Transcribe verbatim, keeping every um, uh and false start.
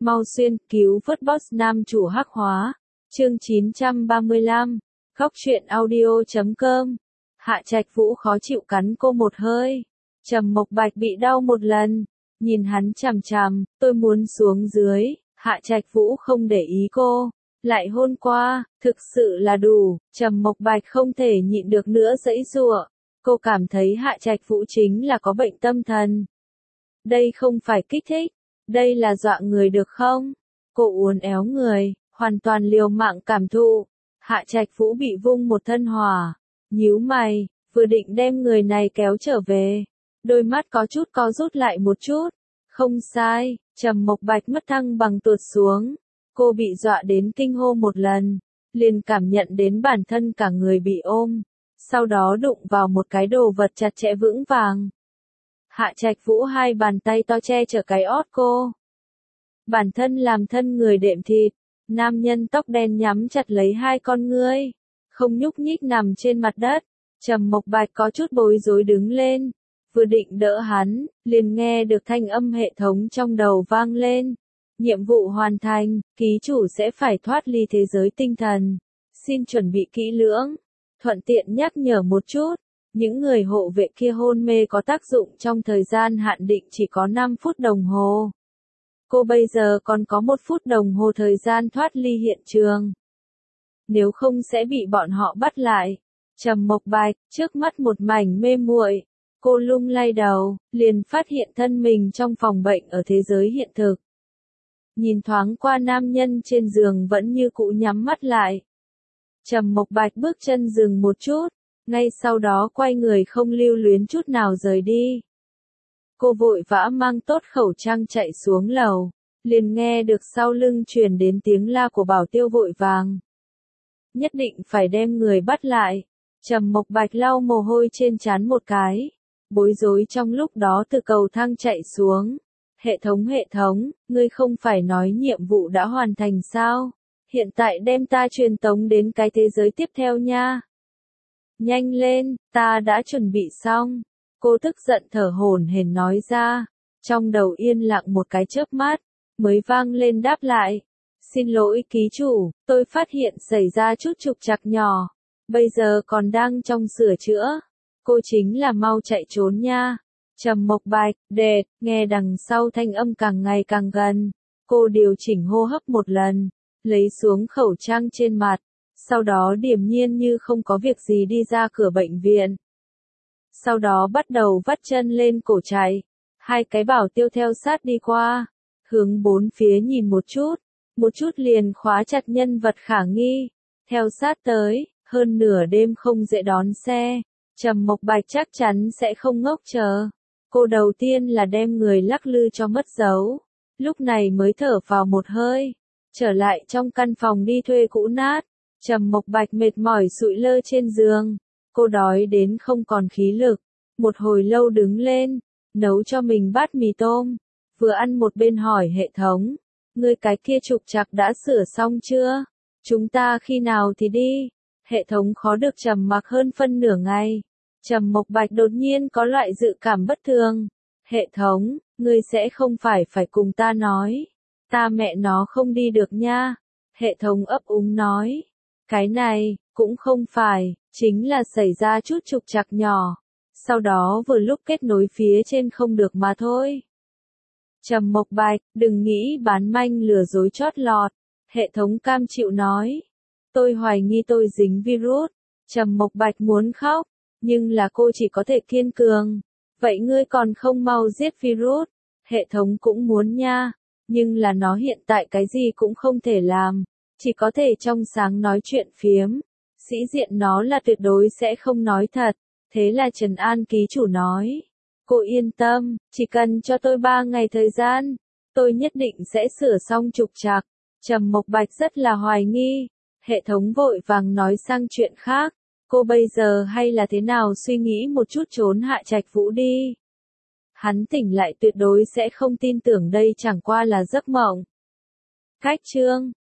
Mau xuyên cứu vớt boss nam chủ hắc hóa. Chương chín trăm ba mươi lăm. Góc truyện audio chấm com. Hạ Trạch Vũ khó chịu cắn cô một hơi. Trầm Mộc Bạch bị đau một lần. Nhìn hắn chằm chằm, tôi muốn xuống dưới. Hạ Trạch Vũ không để ý cô. Lại hôn qua, thực sự là đủ. Trầm Mộc Bạch không thể nhịn được nữa giãy giụa. Cô cảm thấy Hạ Trạch Vũ chính là có bệnh tâm thần. Đây không phải kích thích. Đây là dọa người được không? Cô uốn éo người, hoàn toàn liều mạng cảm thụ. Hạ Trạch Vũ bị vung một thân hỏa. Nhíu mày, vừa định đem người này kéo trở về. Đôi mắt có chút co rút lại một chút. Không sai, Trầm Mộc Bạch mất thăng bằng tuột xuống. Cô bị dọa đến kinh hô một lần. Liền cảm nhận đến bản thân cả người bị ôm. Sau đó đụng vào một cái đồ vật chặt chẽ vững vàng. Hạ Trạch Vũ hai bàn tay to che chở cái ót cô. Bản thân làm thân người đệm thịt, nam nhân tóc đen nhắm chặt lấy hai con ngươi, không nhúc nhích nằm trên mặt đất. Trầm Mộc Bạch có chút bối rối đứng lên, vừa định đỡ hắn, liền nghe được thanh âm hệ thống trong đầu vang lên. Nhiệm vụ hoàn thành, ký chủ sẽ phải thoát ly thế giới tinh thần. Xin chuẩn bị kỹ lưỡng. Thuận tiện nhắc nhở một chút. Những người hộ vệ kia hôn mê có tác dụng trong thời gian hạn định chỉ có năm phút đồng hồ. Cô bây giờ còn có một phút đồng hồ thời gian thoát ly hiện trường. Nếu không sẽ bị bọn họ bắt lại. Trầm Mộc Bạch, trước mắt một mảnh mê muội. Cô lung lay đầu, liền phát hiện thân mình trong phòng bệnh ở thế giới hiện thực. Nhìn thoáng qua nam nhân trên giường vẫn như cũ nhắm mắt lại. Trầm Mộc Bạch bước chân dừng một chút. Ngay sau đó quay người không lưu luyến chút nào rời đi. Cô vội vã mang tốt khẩu trang chạy xuống lầu, liền nghe được sau lưng truyền đến tiếng la của Bảo Tiêu vội vàng. Nhất định phải đem người bắt lại. Trầm Mộc Bạch lau mồ hôi trên trán một cái, bối rối trong lúc đó từ cầu thang chạy xuống. Hệ thống hệ thống, ngươi không phải nói nhiệm vụ đã hoàn thành sao? Hiện tại đem ta truyền tống đến cái thế giới tiếp theo nha. Nhanh lên, ta đã chuẩn bị xong. Cô tức giận thở hổn hển nói ra. Trong đầu yên lặng một cái chớp mắt, mới vang lên đáp lại. Xin lỗi ký chủ, tôi phát hiện xảy ra chút trục trặc nhỏ. Bây giờ còn đang trong sửa chữa. Cô chính là mau chạy trốn nha. Trầm Mộc Bạch, đệt, nghe đằng sau thanh âm càng ngày càng gần. Cô điều chỉnh hô hấp một lần, lấy xuống khẩu trang trên mặt. Sau đó điềm nhiên như không có việc gì đi ra cửa bệnh viện. Sau đó bắt đầu vắt chân lên cổ chạy. Hai cái Bảo Tiêu theo sát đi qua. Hướng bốn phía nhìn một chút. Một chút liền khóa chặt nhân vật khả nghi. Theo sát tới, hơn nửa đêm không dễ đón xe. Trầm Mộc Bạch chắc chắn sẽ không ngốc chờ. Cô đầu tiên là đem người lắc lư cho mất dấu. Lúc này mới thở vào một hơi. Trở lại trong căn phòng đi thuê cũ nát. Trầm Mộc Bạch mệt mỏi sụi lơ trên giường. Cô đói đến không còn khí lực. Một hồi lâu đứng lên, nấu cho mình bát mì tôm. Vừa ăn một bên hỏi hệ thống. Ngươi cái kia trục trặc đã sửa xong chưa? Chúng ta khi nào thì đi? Hệ thống khó được trầm mặc hơn phân nửa ngày. Trầm Mộc Bạch đột nhiên có loại dự cảm bất thường. Hệ thống, ngươi sẽ không phải phải cùng ta nói. Ta mẹ nó không đi được nha. Hệ thống ấp úng nói. Cái này, cũng không phải, chính là xảy ra chút trục trặc nhỏ. Sau đó vừa lúc kết nối phía trên không được mà thôi. Trầm Mộc Bạch, đừng nghĩ bán manh lừa dối chót lọt. Hệ thống cam chịu nói. Tôi hoài nghi tôi dính virus. Trầm Mộc Bạch muốn khóc, nhưng là cô chỉ có thể kiên cường. Vậy ngươi còn không mau giết virus. Hệ thống cũng muốn nha, nhưng là nó hiện tại cái gì cũng không thể làm. Chỉ có thể trong sáng nói chuyện phiếm. Sĩ diện nó là tuyệt đối sẽ không nói thật. Thế là Trần An ký chủ nói. Cô yên tâm, chỉ cần cho tôi ba ngày thời gian. Tôi nhất định sẽ sửa xong trục trặc. Trầm Mộc Bạch rất là hoài nghi. Hệ thống vội vàng nói sang chuyện khác. Cô bây giờ hay là thế nào suy nghĩ một chút trốn Hạ Trạch Vũ đi. Hắn tỉnh lại tuyệt đối sẽ không tin tưởng đây chẳng qua là giấc mộng. Cách chương